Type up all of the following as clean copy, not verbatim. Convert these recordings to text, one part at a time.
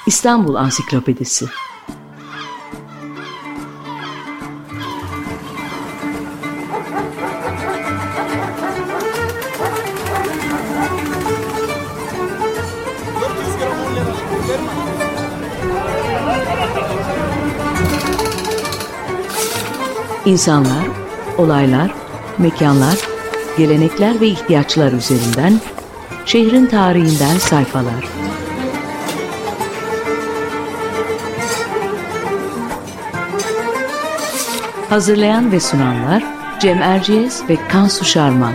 İstanbul Ansiklopedisi. İnsanlar, olaylar, mekanlar, gelenekler ve ihtiyaçlar üzerinden şehrin tarihinden sayfalar. Hazırlayan ve sunanlar Cem Erciyes ve Kansu Şarman.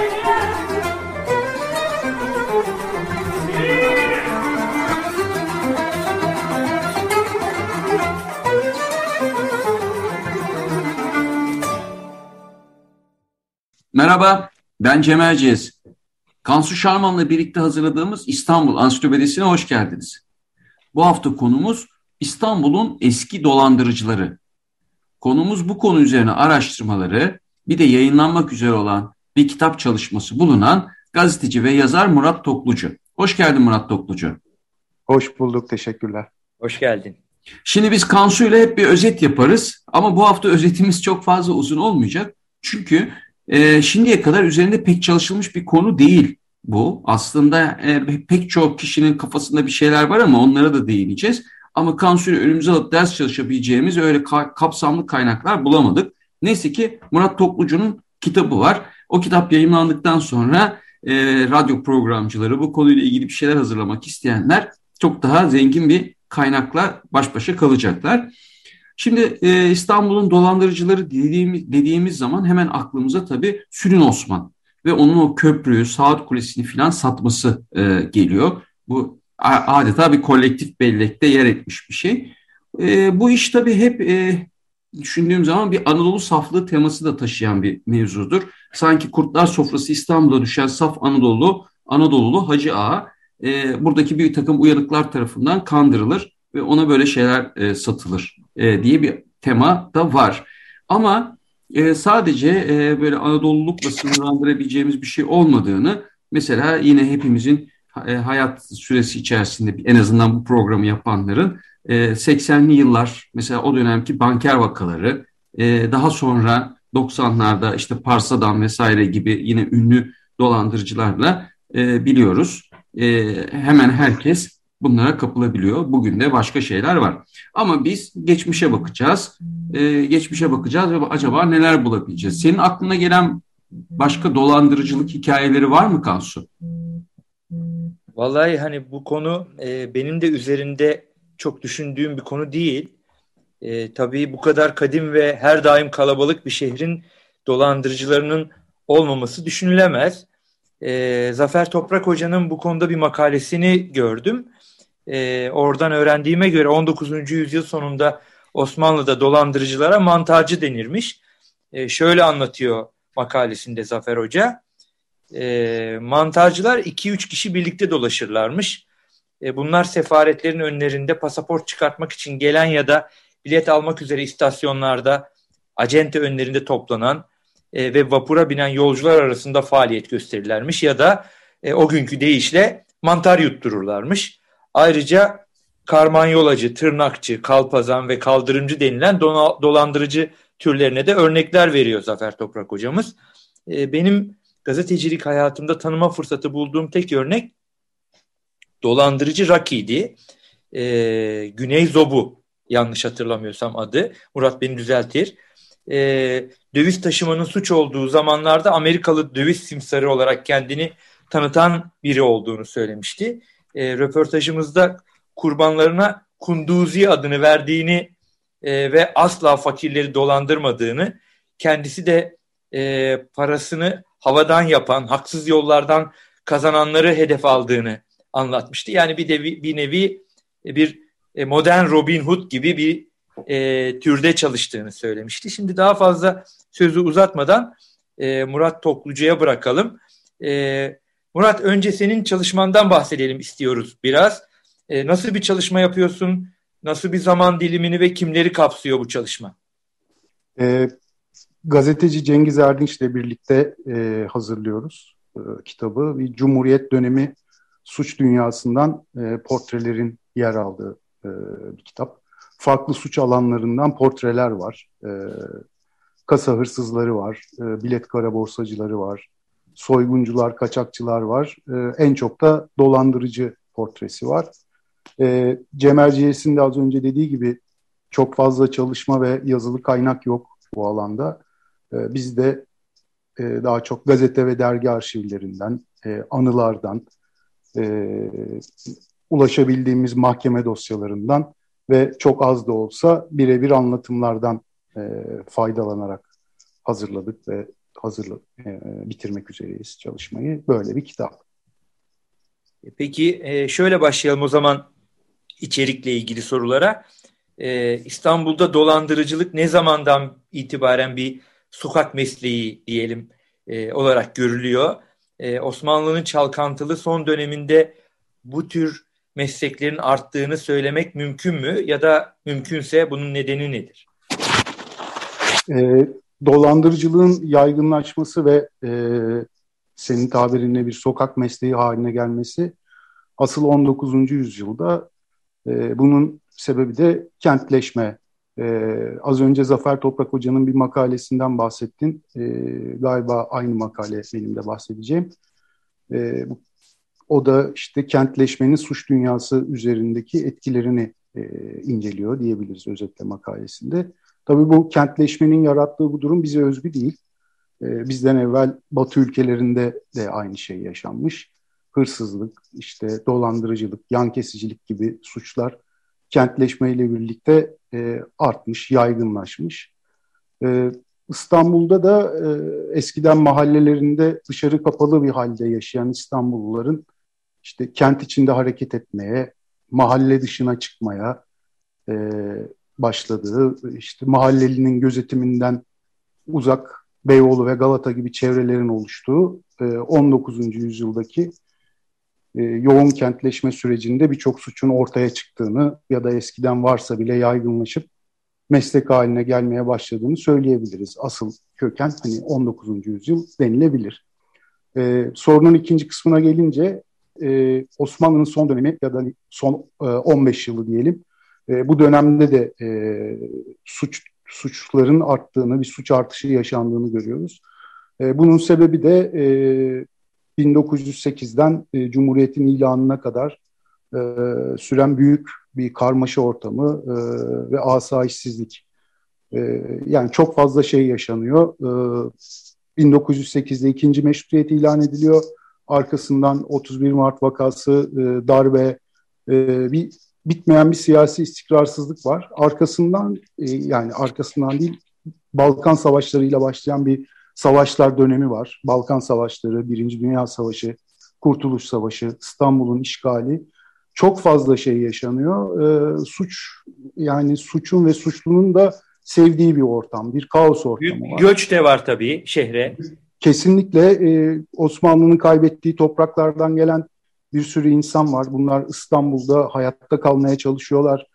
Merhaba, ben Cem Erciyes. Kansu Şarman'la birlikte hazırladığımız İstanbul Ansiklopedisi'ne hoş geldiniz. Bu hafta konumuz İstanbul'un eski dolandırıcıları. Konumuz bu konu üzerine araştırmaları, bir de yayınlanmak üzere olan bir kitap çalışması bulunan gazeteci ve yazar Murat Toklucu. Hoş geldin Murat Toklucu. Hoş bulduk, teşekkürler. Hoş geldin. Şimdi biz Kansu ile hep bir özet yaparız ama bu hafta özetimiz çok fazla uzun olmayacak. Çünkü şimdiye kadar üzerinde pek çalışılmış bir konu değil bu. Aslında pek çok kişinin kafasında bir şeyler var ama onlara da değineceğiz. Ama Kansu'yu önümüze alıp ders çalışabileceğimiz öyle kapsamlı kaynaklar bulamadık. Neyse ki Murat Toklucu'nun kitabı var. O kitap yayımlandıktan sonra radyo programcıları, bu konuyla ilgili bir şeyler hazırlamak isteyenler çok daha zengin bir kaynakla baş başa kalacaklar. Şimdi İstanbul'un dolandırıcıları dediğimiz zaman hemen aklımıza tabii Sülün Osman ve onun o köprüyü, Saat Kulesi'ni filan satması geliyor. Bu adeta bir kolektif bellekte yer etmiş bir şey. Bu iş tabii hep düşündüğüm zaman bir Anadolu saflığı teması da taşıyan bir mevzudur. Sanki kurtlar sofrası İstanbul'a düşen saf Anadolulu Hacı Ağa buradaki bir takım uyanıklar tarafından kandırılır ve ona böyle şeyler satılır diye bir tema da var. Ama sadece böyle Anadolulukla sınırlandırabileceğimiz bir şey olmadığını, mesela yine hepimizin hayat süresi içerisinde en azından bu programı yapanların 80'li yıllar mesela o dönemki banker vakaları, daha sonra 90'larda işte Parsa'dan vesaire gibi yine ünlü dolandırıcılarla biliyoruz. Hemen herkes bunlara kapılabiliyor. Bugün de başka şeyler var. Ama biz geçmişe bakacağız. Geçmişe bakacağız ve acaba neler bulabileceğiz? Senin aklına gelen başka dolandırıcılık hikayeleri var mı Kansu? Vallahi hani bu konu benim de üzerinde çok düşündüğüm bir konu değil. Tabii bu kadar kadim ve her daim kalabalık bir şehrin dolandırıcılarının olmaması düşünülemez. Zafer Toprak Hoca'nın bu konuda bir makalesini gördüm. Oradan öğrendiğime göre 19. yüzyıl sonunda Osmanlı'da dolandırıcılara mantarcı denirmiş. Şöyle anlatıyor makalesinde Zafer Hoca. Mantarcılar 2-3 kişi birlikte dolaşırlarmış. Bunlar sefaretlerin önlerinde pasaport çıkartmak için gelen ya da bilet almak üzere istasyonlarda acente önlerinde toplanan ve vapura binen yolcular arasında faaliyet gösterirlermiş ya da o günkü deyişle mantar yuttururlarmış. Ayrıca karmanyolacı, tırnakçı, kalpazan ve kaldırımcı denilen dolandırıcı türlerine de örnekler veriyor Zafer Toprak hocamız. Benim gazetecilik hayatımda tanıma fırsatı bulduğum tek örnek dolandırıcı Rocky'di. Güney Zobu, yanlış hatırlamıyorsam adı. Murat beni düzeltir. Döviz taşımanın suç olduğu zamanlarda Amerikalı döviz simsarı olarak kendini tanıtan biri olduğunu söylemişti. Röportajımızda kurbanlarına Kunduzi adını verdiğini ve asla fakirleri dolandırmadığını, kendisi de parasını havadan yapan, haksız yollardan kazananları hedef aldığını anlatmıştı. Yani bir nevi modern Robin Hood gibi bir türde çalıştığını söylemişti. Şimdi daha fazla sözü uzatmadan Murat Toklucu'ya bırakalım. Murat, önce senin çalışmandan bahsedelim istiyoruz biraz. Nasıl bir çalışma yapıyorsun? Nasıl bir zaman dilimini ve kimleri kapsıyor bu çalışma? Gazeteci Cengiz Erdinç'le birlikte hazırlıyoruz kitabı. Bir Cumhuriyet dönemi suç dünyasından portrelerin yer aldığı bir kitap. Farklı suç alanlarından portreler var. Kasa hırsızları var, bilet kara borsacıları var, soyguncular, kaçakçılar var. En çok da dolandırıcı portresi var. Cem Erciyes'in de az önce dediği gibi çok fazla çalışma ve yazılı kaynak yok bu alanda. Biz de daha çok gazete ve dergi arşivlerinden, anılardan, ulaşabildiğimiz mahkeme dosyalarından ve çok az da olsa birebir anlatımlardan faydalanarak hazırladık ve bitirmek üzereyiz çalışmayı. Böyle bir kitap. Peki şöyle başlayalım o zaman içerikle ilgili sorulara. İstanbul'da dolandırıcılık ne zamandan itibaren bir sokak mesleği diyelim olarak görülüyor? Osmanlı'nın çalkantılı son döneminde bu tür mesleklerin arttığını söylemek mümkün mü? Ya da mümkünse bunun nedeni nedir? Dolandırıcılığın yaygınlaşması ve senin tabirinle bir sokak mesleği haline gelmesi asıl 19. yüzyılda. Bunun sebebi de kentleşme. Az önce Zafer Toprak Hoca'nın bir makalesinden bahsettin. Galiba aynı makale benim de bahsedeceğim. O da işte kentleşmenin suç dünyası üzerindeki etkilerini inceliyor diyebiliriz özetle makalesinde. Tabii bu kentleşmenin yarattığı bu durum bize özgü değil. Bizden evvel Batı ülkelerinde de aynı şey yaşanmış. Hırsızlık, işte dolandırıcılık, yan kesicilik gibi suçlar kentleşmeyle birlikte artmış, yaygınlaşmış. İstanbul'da da eskiden mahallelerinde dışarı kapalı bir halde yaşayan İstanbulluların işte kent içinde hareket etmeye, mahalle dışına çıkmaya başladığı, işte mahallelinin gözetiminden uzak Beyoğlu ve Galata gibi çevrelerin oluştuğu 19. yüzyıldaki yoğun kentleşme sürecinde birçok suçun ortaya çıktığını ya da eskiden varsa bile yaygınlaşıp meslek haline gelmeye başladığını söyleyebiliriz. Asıl köken hani 19. yüzyıl denilebilir. Sorunun ikinci kısmına gelince Osmanlı'nın son dönemi ya da son 15 yılı diyelim. Bu dönemde de suçların arttığını, bir suç artışı yaşandığını görüyoruz. Bunun sebebi de 1908'den Cumhuriyet'in ilanına kadar süren büyük bir karmaşa ortamı ve asayişsizlik. Yani çok fazla şey yaşanıyor. 1908'de ikinci meşrutiyet ilan ediliyor. Arkasından 31 Mart vakası, darbe, bir bitmeyen bir siyasi istikrarsızlık var. Arkasından yani arkasından değil, Balkan Savaşları'yla başlayan bir savaşlar dönemi var. Balkan Savaşları, Birinci Dünya Savaşı, Kurtuluş Savaşı, İstanbul'un işgali. Çok fazla şey yaşanıyor. Yani suçun ve suçlunun da sevdiği bir ortam, bir kaos ortamı var. Göç de var tabii şehre. Kesinlikle Osmanlı'nın kaybettiği topraklardan gelen bir sürü insan var. Bunlar İstanbul'da hayatta kalmaya çalışıyorlar.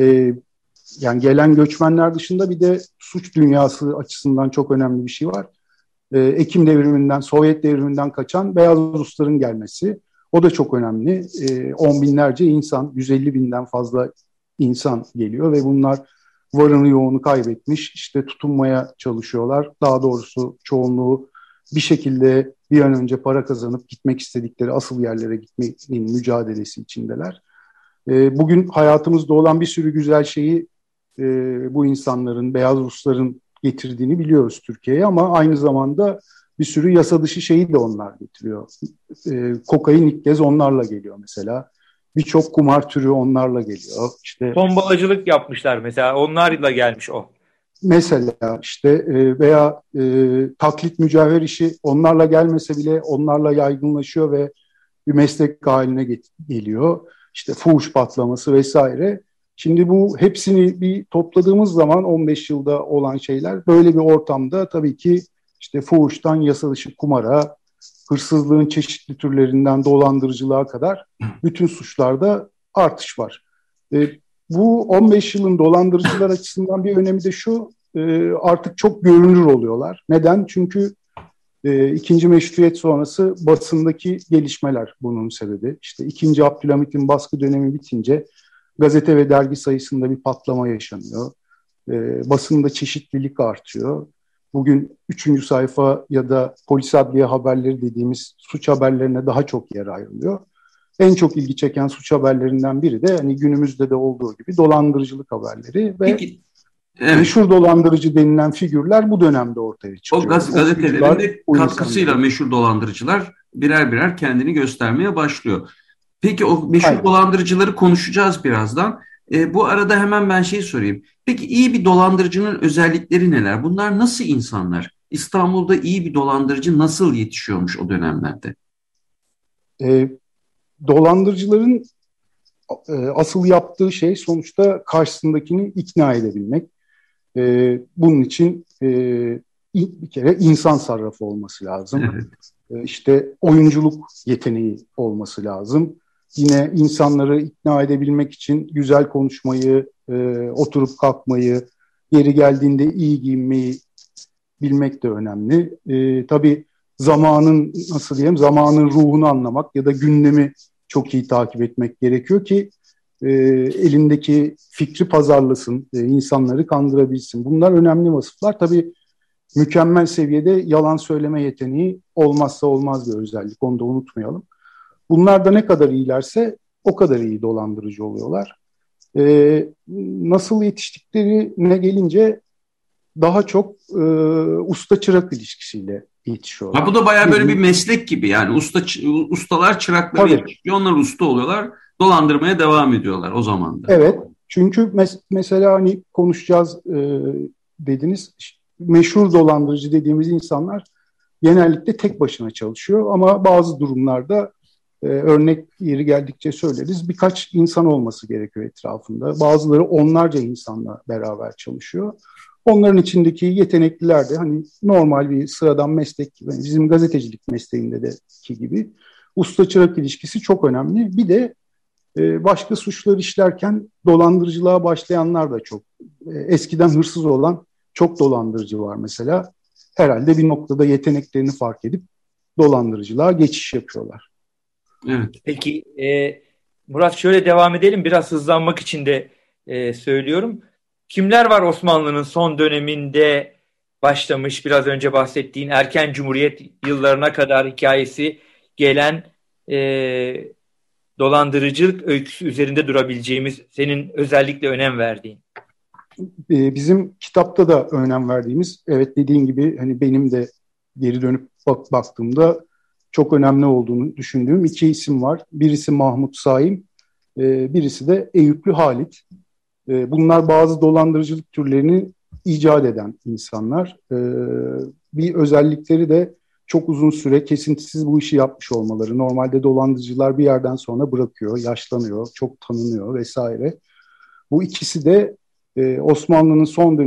Yani gelen göçmenler dışında bir de suç dünyası açısından çok önemli bir şey var. Ekim devriminden, Sovyet devriminden kaçan beyaz Rusların gelmesi. O da çok önemli. 10 binlerce insan, 150 binden fazla insan geliyor ve bunlar varını yoğunu kaybetmiş, işte tutunmaya çalışıyorlar. Daha doğrusu çoğunluğu bir şekilde bir an önce para kazanıp gitmek istedikleri asıl yerlere gitmenin mücadelesi içindeler. Bugün hayatımızda olan bir sürü güzel şeyi bu insanların, beyaz Rusların getirdiğini biliyoruz Türkiye'ye ama aynı zamanda bir sürü yasa dışı şeyi de onlar getiriyor. Kokain ilk kez onlarla geliyor mesela. Birçok kumar türü onlarla geliyor. İşte tombalacılık yapmışlar mesela, onlarla gelmiş o. Mesela işte veya taklit mücevher işi onlarla gelmese bile onlarla yaygınlaşıyor ve bir meslek haline geliyor. İşte fuhuş patlaması vesaire. Şimdi bu hepsini bir topladığımız zaman 15 yılda olan şeyler böyle bir ortamda tabii ki işte fuhuştan yasa dışı kumara, hırsızlığın çeşitli türlerinden dolandırıcılığa kadar bütün suçlarda artış var. Bu 15 yılın dolandırıcılar açısından bir önemi de şu, artık çok görünür oluyorlar. Neden? Çünkü ikinci meşrutiyet sonrası basındaki gelişmeler bunun sebebi. İşte 2. Abdülhamit'in baskı dönemi bitince Gazete ve dergi sayısında bir patlama yaşanıyor. Basında çeşitlilik artıyor. Bugün 3. sayfa ya da polis adliye haberleri dediğimiz suç haberlerine daha çok yer ayrılıyor. En çok ilgi çeken suç haberlerinden biri de hani günümüzde de olduğu gibi dolandırıcılık haberleri ve Peki, evet. Meşhur dolandırıcı denilen figürler bu dönemde ortaya çıkıyor. O gazetelerin de katkısıyla meşhur dolandırıcılar birer birer kendini göstermeye başlıyor. Peki o meşhur dolandırıcıları konuşacağız birazdan. Bu arada hemen ben sorayım. Peki iyi bir dolandırıcının özellikleri neler? Bunlar nasıl insanlar? İstanbul'da iyi bir dolandırıcı nasıl yetişiyormuş o dönemlerde? Dolandırıcıların asıl yaptığı şey sonuçta karşısındakini ikna edebilmek. Bunun için bir kere insan sarrafı olması lazım. Evet. İşte oyunculuk yeteneği olması lazım. Yine insanları ikna edebilmek için güzel konuşmayı, oturup kalkmayı, yeri geldiğinde iyi giyinmeyi bilmek de önemli. Tabii zamanın zamanın ruhunu anlamak ya da gündemi çok iyi takip etmek gerekiyor ki elindeki fikri pazarlasın, insanları kandırabilsin. Bunlar önemli vasıflar. Tabii mükemmel seviyede yalan söyleme yeteneği olmazsa olmaz bir özellik. Onu da unutmayalım. Bunlar da ne kadar iyilerse o kadar iyi dolandırıcı oluyorlar. Nasıl yetiştiklerine gelince daha çok usta çırak ilişkisiyle yetişiyorlar. Bu da bayağı böyle bir meslek gibi yani ustalar çırakları yetişiyor. Onlar usta oluyorlar. Dolandırmaya devam ediyorlar o zaman da. Evet. Çünkü mesela hani konuşacağız dediniz. Meşhur dolandırıcı dediğimiz insanlar genellikle tek başına çalışıyor ama bazı durumlarda örnek yeri geldikçe söyleriz. Birkaç insan olması gerekiyor etrafında. Bazıları onlarca insanla beraber çalışıyor. Onların içindeki yetenekliler de hani normal bir sıradan meslek gibi, bizim gazetecilik mesleğinde de gibi usta çırak ilişkisi çok önemli. Bir de başka suçlar işlerken dolandırıcılığa başlayanlar da çok. Eskiden hırsız olan çok dolandırıcı var mesela. Herhalde bir noktada yeteneklerini fark edip dolandırıcılığa geçiş yapıyorlar. Evet. Peki Murat şöyle devam edelim. Biraz hızlanmak için de söylüyorum. Kimler var Osmanlı'nın son döneminde başlamış, biraz önce bahsettiğin erken Cumhuriyet yıllarına kadar hikayesi gelen dolandırıcılık öyküsü üzerinde durabileceğimiz, senin özellikle önem verdiğin? Bizim kitapta da önem verdiğimiz, evet dediğin gibi hani benim de geri dönüp baktığımda çok önemli olduğunu düşündüğüm iki isim var. Birisi Mahmut Saim, birisi de Eyüplü Halit. Bunlar bazı dolandırıcılık türlerini icat eden insanlar. Bir özellikleri de çok uzun süre kesintisiz bu işi yapmış olmaları. Normalde dolandırıcılar bir yerden sonra bırakıyor, yaşlanıyor, çok tanınıyor vesaire. Bu ikisi de Osmanlı'nın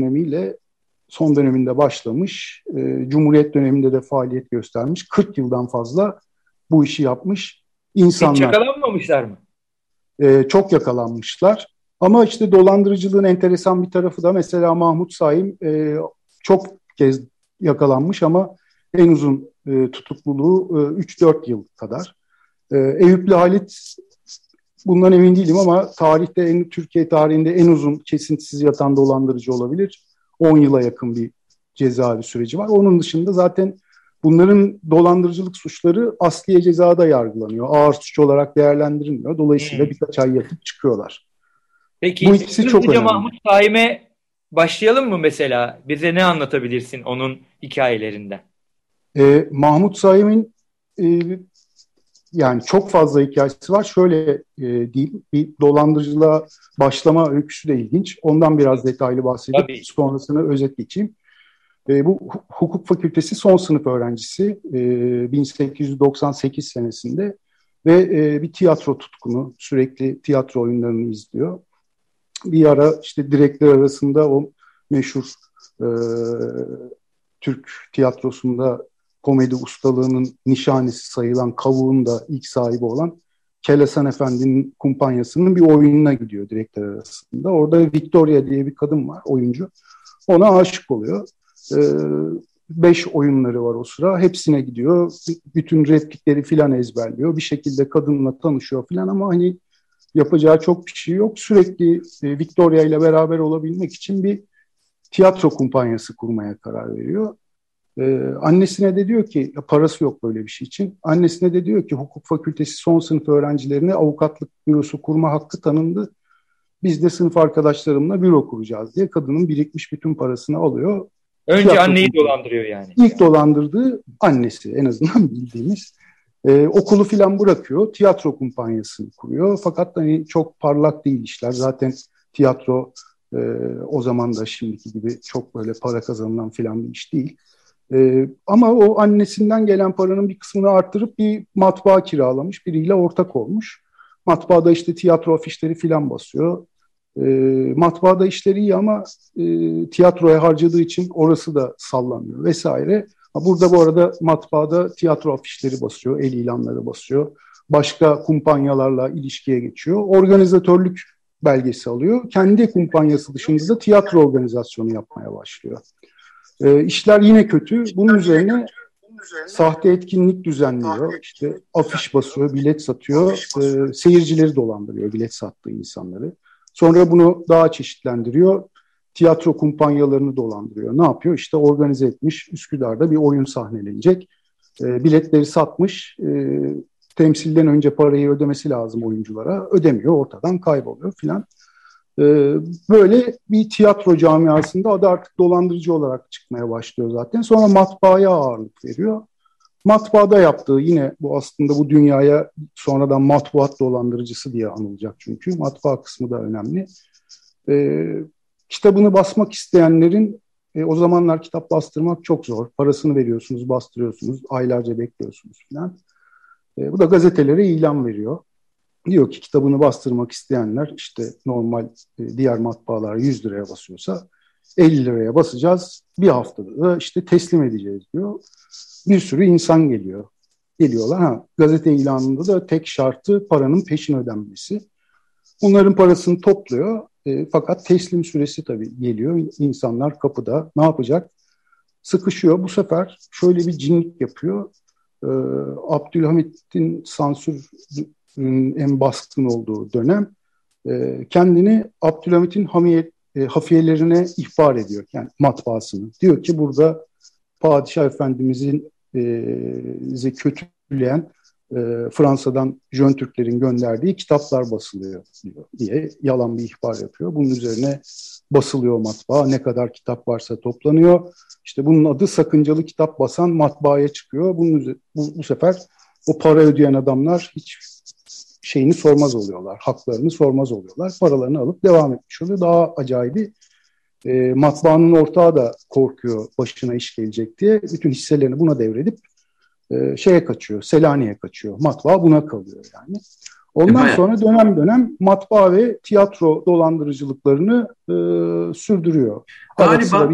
son döneminde başlamış, Cumhuriyet döneminde de faaliyet göstermiş, 40 yıldan fazla bu işi yapmış insanlar. Hiç yakalanmamışlar mı? Çok yakalanmışlar. Ama işte dolandırıcılığın enteresan bir tarafı da mesela Mahmut Saim çok kez yakalanmış ama en uzun tutukluluğu 3-4 yıl kadar. Eyüplü Halit bundan emin değilim ama Türkiye tarihinde en uzun kesintisiz yatan dolandırıcı olabilir. 10 yıla yakın bir cezaevi süreci var. Onun dışında zaten bunların dolandırıcılık suçları asliye cezada yargılanıyor. Ağır suç olarak değerlendirilmiyor. Dolayısıyla birkaç ay yatıp çıkıyorlar. Peki bu ikisi çok önemli. Mahmut Saim'e başlayalım mı mesela? Bize ne anlatabilirsin onun hikayelerinden? Mahmut Saim'in yani çok fazla hikayesi var. Şöyle diyeyim, bir dolandırıcılığa başlama öyküsü de ilginç. Ondan biraz detaylı bahsedip sonrasını özet geçeyim. Bu hukuk fakültesi son sınıf öğrencisi 1898 senesinde ve bir tiyatro tutkunu, sürekli tiyatro oyunlarını izliyor. Bir ara işte direkler arasında o meşhur Türk tiyatrosunda komedi ustalığının nişanesi sayılan Kavuğun da ilk sahibi olan Kelesan Efendi'nin kumpanyasının bir oyununa gidiyor direkler arasında. Orada Victoria diye bir kadın var, oyuncu. Ona aşık oluyor. 5 oyunları var o sıra. Hepsine gidiyor. Bütün replikleri filan ezberliyor. Bir şekilde kadınla tanışıyor filan ama hani Yapacağı çok bir şey yok. Sürekli Victoria ile beraber olabilmek için bir tiyatro kumpanyası kurmaya karar veriyor. Annesine de diyor ki, parası yok böyle bir şey için. Annesine de diyor ki, hukuk fakültesi son sınıf öğrencilerine avukatlık bürosu kurma hakkı tanındı. Biz de sınıf arkadaşlarımla büro kuracağız diye kadının birikmiş bütün parasını alıyor. Önce anneyi dolandırıyor yani. İlk dolandırdığı annesi, en azından bildiğimiz. Okulu filan bırakıyor, tiyatro kumpanyasını kuruyor. Fakat hani çok parlak değil işler. Zaten tiyatro o zaman da şimdiki gibi çok böyle para kazanılan filan bir iş değil. Ama o annesinden gelen paranın bir kısmını arttırıp bir matbaa kiralamış, biriyle ortak olmuş. Matbaada işte tiyatro afişleri filan basıyor. Matbaada işleri iyi ama tiyatroya harcadığı için orası da sallanıyor vesaire. Burada bu arada matbaada tiyatro afişleri basıyor, el ilanları basıyor. Başka kumpanyalarla ilişkiye geçiyor. Organizatörlük belgesi alıyor. Kendi kumpanyası dışında da tiyatro organizasyonu yapmaya başlıyor. İşler yine kötü. Bunun üzerine sahte etkinlik düzenliyor. İşte afiş basıyor, bilet satıyor. Seyircileri dolandırıyor, bilet sattığı insanları. Sonra bunu daha çeşitlendiriyor. Tiyatro kumpanyalarını dolandırıyor. Ne yapıyor? İşte organize etmiş. Üsküdar'da bir oyun sahnelenecek. Biletleri satmış. Temsilden önce parayı ödemesi lazım oyunculara. Ödemiyor, ortadan kayboluyor filan. Böyle bir tiyatro camiasında adı artık dolandırıcı olarak çıkmaya başlıyor zaten. Sonra matbaaya ağırlık veriyor. Matbaada yaptığı yine bu aslında bu dünyaya sonradan matbuat dolandırıcısı diye anılacak çünkü. Matbaa kısmı da önemli. Kitabını basmak isteyenlerin o zamanlar kitap bastırmak çok zor. Parasını veriyorsunuz, bastırıyorsunuz, aylarca bekliyorsunuz falan. Bu da gazetelere ilan veriyor. Diyor ki kitabını bastırmak isteyenler işte normal diğer matbaalar 100 liraya basıyorsa 50 liraya basacağız. Bir haftada da işte teslim edeceğiz diyor. Bir sürü insan geliyor. Geliyorlar. Gazete ilanında da tek şartı paranın peşin ödenmesi. Bunların parasını topluyor. Fakat teslim süresi tabii geliyor. İnsanlar kapıda. Ne yapacak? Sıkışıyor. Bu sefer şöyle bir cinlik yapıyor. Abdülhamit'in sansürün en baskın olduğu dönem kendini Abdülhamit'in hafiyelerine ihbar ediyor. Yani matbaasını. Diyor ki burada Padişah Efendimizin kötüleyen Fransa'dan Jön Türklerin gönderdiği kitaplar basılıyor diye yalan bir ihbar yapıyor. Bunun üzerine basılıyor matbaa. Ne kadar kitap varsa toplanıyor. İşte bunun adı sakıncalı kitap basan matbaaya çıkıyor. Bu sefer o para ödeyen adamlar hiç şeyini sormaz oluyorlar. Haklarını sormaz oluyorlar. Paralarını alıp devam etmiş oluyor. Daha acayibi matbaanın ortağı da korkuyor başına iş gelecek diye. Bütün hisselerini buna devredip şeye kaçıyor, Selanik'e kaçıyor. Matbaa buna kalıyor yani. Ondan sonra dönem dönem matbaa ve tiyatro dolandırıcılıklarını sürdürüyor. Galiba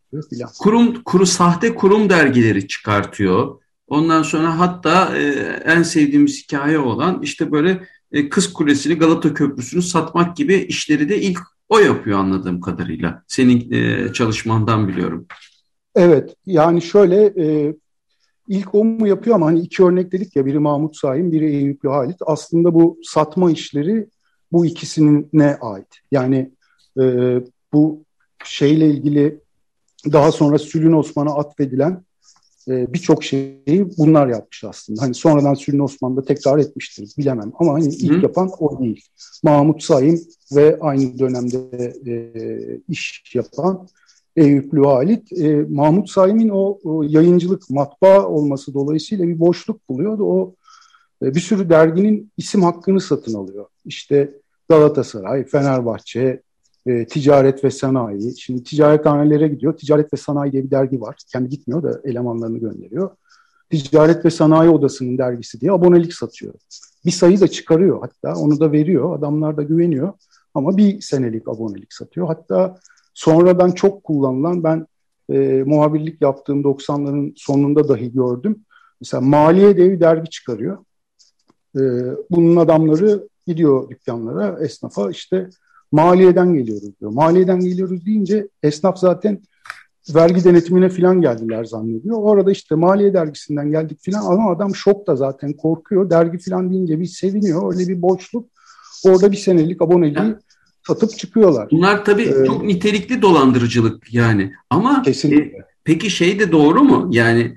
sahte kurum dergileri çıkartıyor. Ondan sonra hatta en sevdiğimiz hikaye olan işte böyle Kız Kulesi'ni, Galata Köprüsü'nü satmak gibi işleri de ilk o yapıyor anladığım kadarıyla. Senin çalışmandan biliyorum. Evet, yani şöyle ilk o mu yapıyor ama hani iki örnek dedik ya, biri Mahmut Saim, biri Eyüplü Halit. Aslında bu satma işleri bu ikisine ait. Yani bu şeyle ilgili daha sonra Sülün Osman'a atfedilen birçok şeyi bunlar yapmış aslında. Hani sonradan Sülün Osman da tekrar etmiştir, bilemem. Ama hani ilk yapan o değil. Mahmut Saim ve aynı dönemde iş yapan Eyüplü Halit. Mahmut Saim'in o yayıncılık, matbaa olması dolayısıyla bir boşluk buluyor. O bir sürü derginin isim hakkını satın alıyor. İşte Galatasaray, Fenerbahçe, Ticaret ve Sanayi. Şimdi ticarethanelere gidiyor. Ticaret ve Sanayi diye bir dergi var. Kendi gitmiyor da elemanlarını gönderiyor. Ticaret ve Sanayi Odası'nın dergisi diye abonelik satıyor. Bir sayı da çıkarıyor, hatta onu da veriyor. Adamlar da güveniyor ama bir senelik abonelik satıyor. Hatta sonradan çok kullanılan, ben muhabirlik yaptığım 90'ların sonunda dahi gördüm. Mesela Maliye diye bir dergi çıkarıyor. Bunun adamları gidiyor dükkanlara, esnafa, işte maliyeden geliyoruz diyor. Maliyeden geliyoruz deyince esnaf zaten vergi denetimine falan geldiler zannediyor. Orada işte Maliye dergisinden geldik falan ama adam şokta zaten, korkuyor. Dergi falan deyince bir seviniyor. Öyle bir boşluk. Orada bir senelik aboneliği satıp çıkıyorlar. Bunlar tabii çok nitelikli dolandırıcılık yani. Ama peki şey de doğru mu? Yani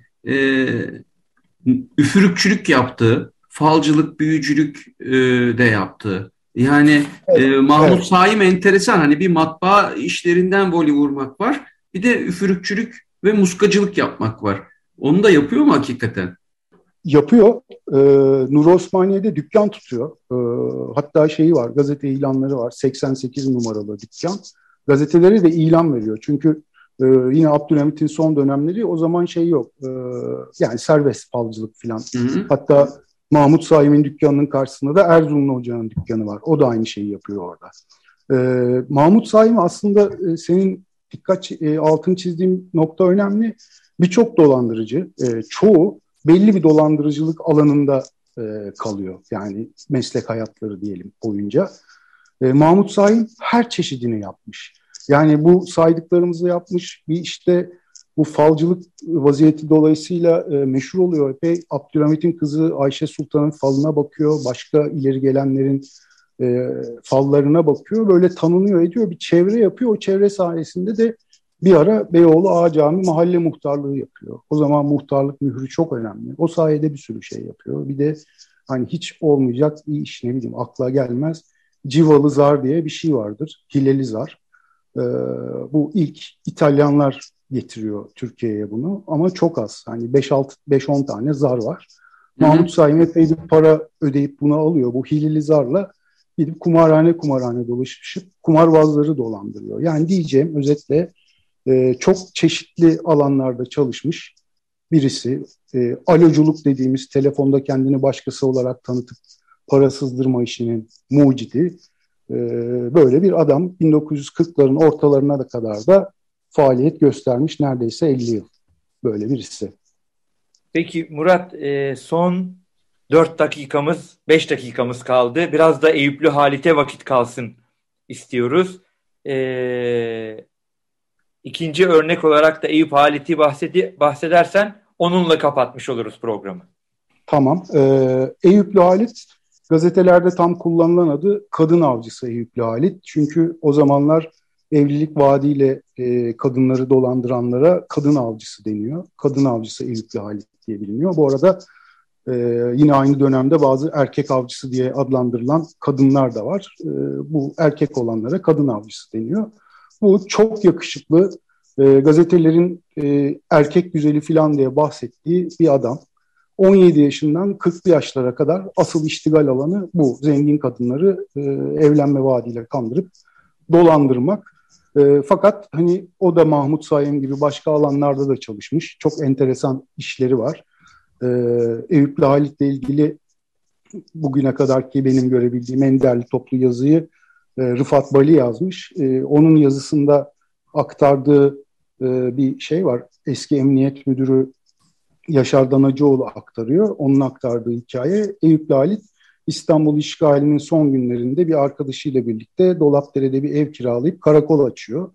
üfürükçülük yaptı, falcılık, büyücülük de yaptı. Yani Mahmut Saim enteresan. Hani bir matbaa işlerinden voli vurmak var. Bir de üfürükçülük ve muskacılık yapmak var. Onu da yapıyor mu hakikaten? Yapıyor. Nur Osmaniye'de dükkan tutuyor. Hatta şeyi var, gazete ilanları var. 88 numaralı dükkan. Gazetelere de ilan veriyor. Çünkü yine Abdülhamit'in son dönemleri o zaman şey yok. Yani serbest falcılık falan. Hatta Mahmut Saim'in dükkanının karşısında da Erzurumlu Hoca'nın dükkanı var. O da aynı şeyi yapıyor orada. Mahmut Saim aslında senin altını çizdiğin nokta önemli. Birçok dolandırıcı, çoğu belli bir dolandırıcılık alanında kalıyor. Yani meslek hayatları diyelim boyunca. Mahmut Saim her çeşidini yapmış. Yani bu saydıklarımızı yapmış. Bir işte bu falcılık vaziyeti dolayısıyla meşhur oluyor. Epey Abdülhamit'in kızı Ayşe Sultan'ın falına bakıyor. Başka ileri gelenlerin fallarına bakıyor. Böyle tanınıyor ediyor. Bir çevre yapıyor. O çevre sayesinde de bir ara Beyoğlu Ağa Camii mahalle muhtarlığı yapıyor. O zaman muhtarlık mührü çok önemli. O sayede bir sürü şey yapıyor. Bir de hani hiç olmayacak bir iş, ne bileyim akla gelmez. Civalı zar diye bir şey vardır. Hileli zar. Bu ilk İtalyanlar getiriyor Türkiye'ye bunu. Ama çok az. Hani 5-10 tane zar var. Mahmut Saim epey bir para ödeyip bunu alıyor. Bu hileli zarla gidip kumarhane dolaşıp kumarbazları dolandırıyor. Yani diyeceğim özetle çok çeşitli alanlarda çalışmış birisi. Aloculuk dediğimiz telefonda kendini başkası olarak tanıtıp para sızdırma işinin mucidi. Böyle bir adam 1940'ların ortalarına da kadar da faaliyet göstermiş, neredeyse 50 yıl. Böyle birisi. Peki Murat, son 4 dakikamız, 5 dakikamız kaldı. Biraz da Eyüplü Halit'e vakit kalsın istiyoruz. İkinci örnek olarak da Eyüp Halit'i bahsedersen onunla kapatmış oluruz programı. Tamam. Eyüplü Halit gazetelerde tam kullanılan adı kadın avcısı Eyüplü Halit. Çünkü o zamanlar evlilik vaadiyle kadınları dolandıranlara kadın avcısı deniyor. Kadın avcısı Eyüplü Halit diye biliniyor. Bu arada yine aynı dönemde bazı erkek avcısı diye adlandırılan kadınlar da var. Bu erkek olanlara kadın avcısı deniyor. Bu çok yakışıklı, gazetelerin erkek güzeli falan diye bahsettiği bir adam. 17 yaşından 40'lı yaşlara kadar asıl iştigal alanı bu. Zengin kadınları evlenme vaadiyle kandırıp dolandırmak. Fakat hani o da Mahmut Saim gibi başka alanlarda da çalışmış. Çok enteresan işleri var. Eyüplü Halit'le ilgili bugüne kadarki benim görebildiğim en değerli toplu yazıyı Rıfat Bali yazmış. Onun yazısında aktardığı bir şey var. Eski Emniyet Müdürü Yaşar Danacıoğlu aktarıyor. Onun aktardığı hikaye, Eyüplü Halit İstanbul işgalinin son günlerinde bir arkadaşıyla birlikte Dolapdere'de bir ev kiralayıp karakol açıyor.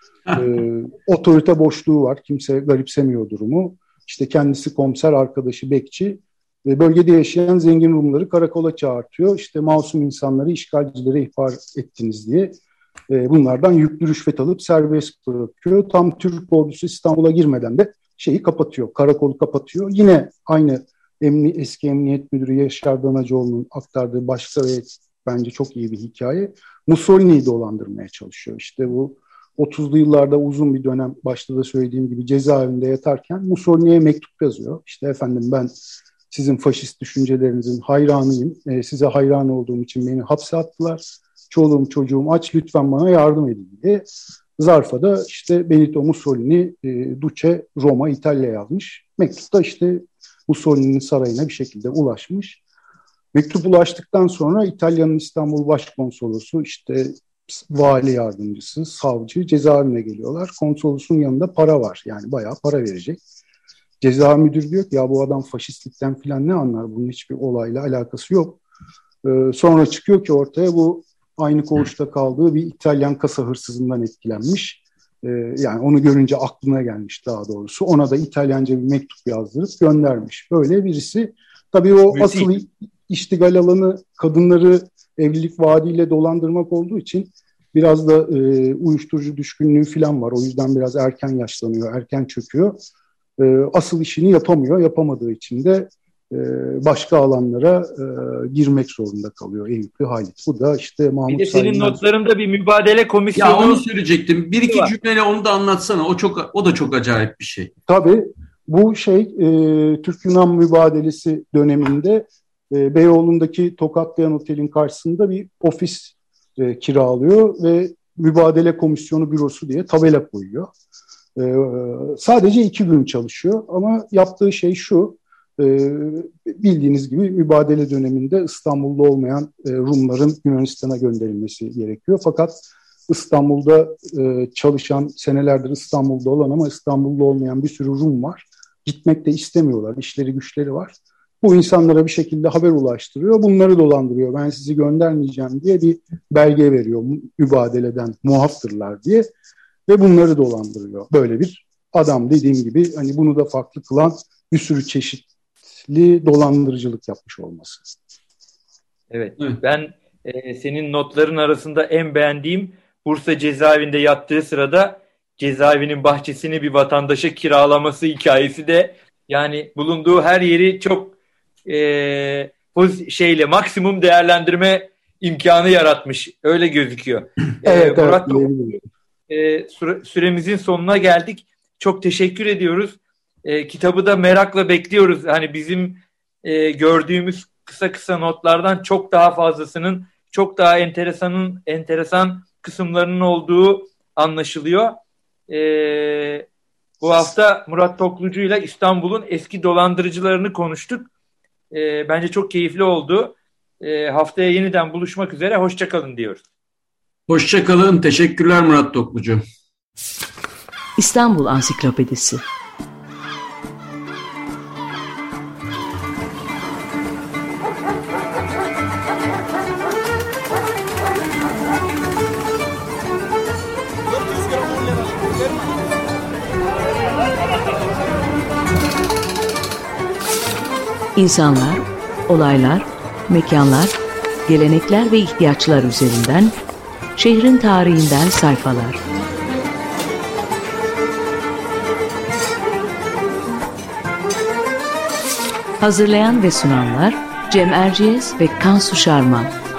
Otorite boşluğu var. Kimse garipsemiyor durumu. İşte kendisi komiser, arkadaşı bekçi. Bölgede yaşayan zengin Rumları karakola çağırtıyor. İşte masum insanları işgalcilere ihbar ettiniz diye. Bunlardan yüklü rüşvet alıp serbest bırakıyor. Tam Türk ordusu İstanbul'a girmeden de şeyi kapatıyor, karakolu kapatıyor. Yine aynı eski Emniyet Müdürü Yaşar Danacıoğlu'nun aktardığı başka ve bence çok iyi bir hikaye. Mussolini'yi dolandırmaya çalışıyor. İşte bu 30'lu yıllarda uzun bir dönem, başta da söylediğim gibi cezaevinde yatarken Mussolini'ye mektup yazıyor. İşte efendim ben sizin faşist düşüncelerinizin hayranıyım. Size hayran olduğum için beni hapse attılar. Çoluğum çocuğum aç, lütfen bana yardım edin diye. Zarfa da işte Benito Mussolini, Duce, Roma, İtalya yazmış. Mektup da işte Mussolini'nin sarayına bir şekilde ulaşmış. Mektup ulaştıktan sonra İtalya'nın İstanbul Başkonsolosu, işte vali yardımcısı, savcı cezaevine geliyorlar. Konsolosun yanında para var. Yani bayağı para verecek. Cezaevi müdürü diyor ki ya bu adam faşistlikten falan ne anlar? Bunun hiçbir olayla alakası yok. Sonra çıkıyor ki ortaya bu aynı koğuşta kaldığı bir İtalyan kasa hırsızından etkilenmiş. Yani onu görünce aklına gelmiş daha doğrusu. Ona da İtalyanca bir mektup yazdırıp göndermiş. Böyle birisi. Tabii o asıl iştigal alanı kadınları evlilik vaadiyle dolandırmak olduğu için biraz da uyuşturucu düşkünlüğü falan var. O yüzden biraz erken yaşlanıyor, erken çöküyor. Asıl işini yapamıyor. Yapamadığı için de başka alanlara girmek zorunda kalıyor Eyüplü Halit. Bu da işte Mahmut Bir de senin notlarında bir mübadele komisyonu. Ya onu söyleyecektim. Bir iki cümleyle onu da anlatsana. O da çok acayip bir şey. Tabii bu Türk-Yunan mübadelesi döneminde Beyoğlu'ndaki Tokatlayan Otel'in karşısında bir ofis kiralıyor ve mübadele komisyonu bürosu diye tabela koyuyor. Sadece 2 gün çalışıyor ama yaptığı şey şu: bildiğiniz gibi mübadele döneminde İstanbul'da olmayan Rumların Yunanistan'a gönderilmesi gerekiyor. Fakat İstanbul'da çalışan, senelerdir İstanbul'da olan ama İstanbul'da olmayan bir sürü Rum var. Gitmek de istemiyorlar, işleri güçleri var. Bu insanlara bir şekilde haber ulaştırıyor, bunları dolandırıyor. Ben sizi göndermeyeceğim diye bir belge veriyor, mübadeleden muaftırlar diye ve bunları dolandırıyor. Böyle bir adam, dediğim gibi hani bunu da farklı kılan bir sürü çeşitli dolandırıcılık yapmış olması. Evet, ben senin notların arasında en beğendiğim Bursa cezaevinde yattığı sırada cezaevinin bahçesini bir vatandaşa kiralaması hikayesi de, yani bulunduğu her yeri çok maksimum değerlendirme imkanı yaratmış. Öyle gözüküyor. Evet, Murat, süremizin sonuna geldik. Çok teşekkür ediyoruz. Kitabı da merakla bekliyoruz. Hani bizim gördüğümüz kısa notlardan çok daha fazlasının, çok daha enteresan kısımlarının olduğu anlaşılıyor. Bu hafta Murat Toklucu ile İstanbul'un eski dolandırıcılarını konuştuk. Bence çok keyifli oldu. Haftaya yeniden buluşmak üzere. Hoşça kalın diyoruz. Hoşça kalın. Teşekkürler Murat Toklucu. İstanbul Ansiklopedisi. İnsanlar, olaylar, mekanlar, gelenekler ve ihtiyaçlar üzerinden şehrin tarihinden sayfalar. Hazırlayan ve sunanlar Cem Erciyes ve Kansu Şarman.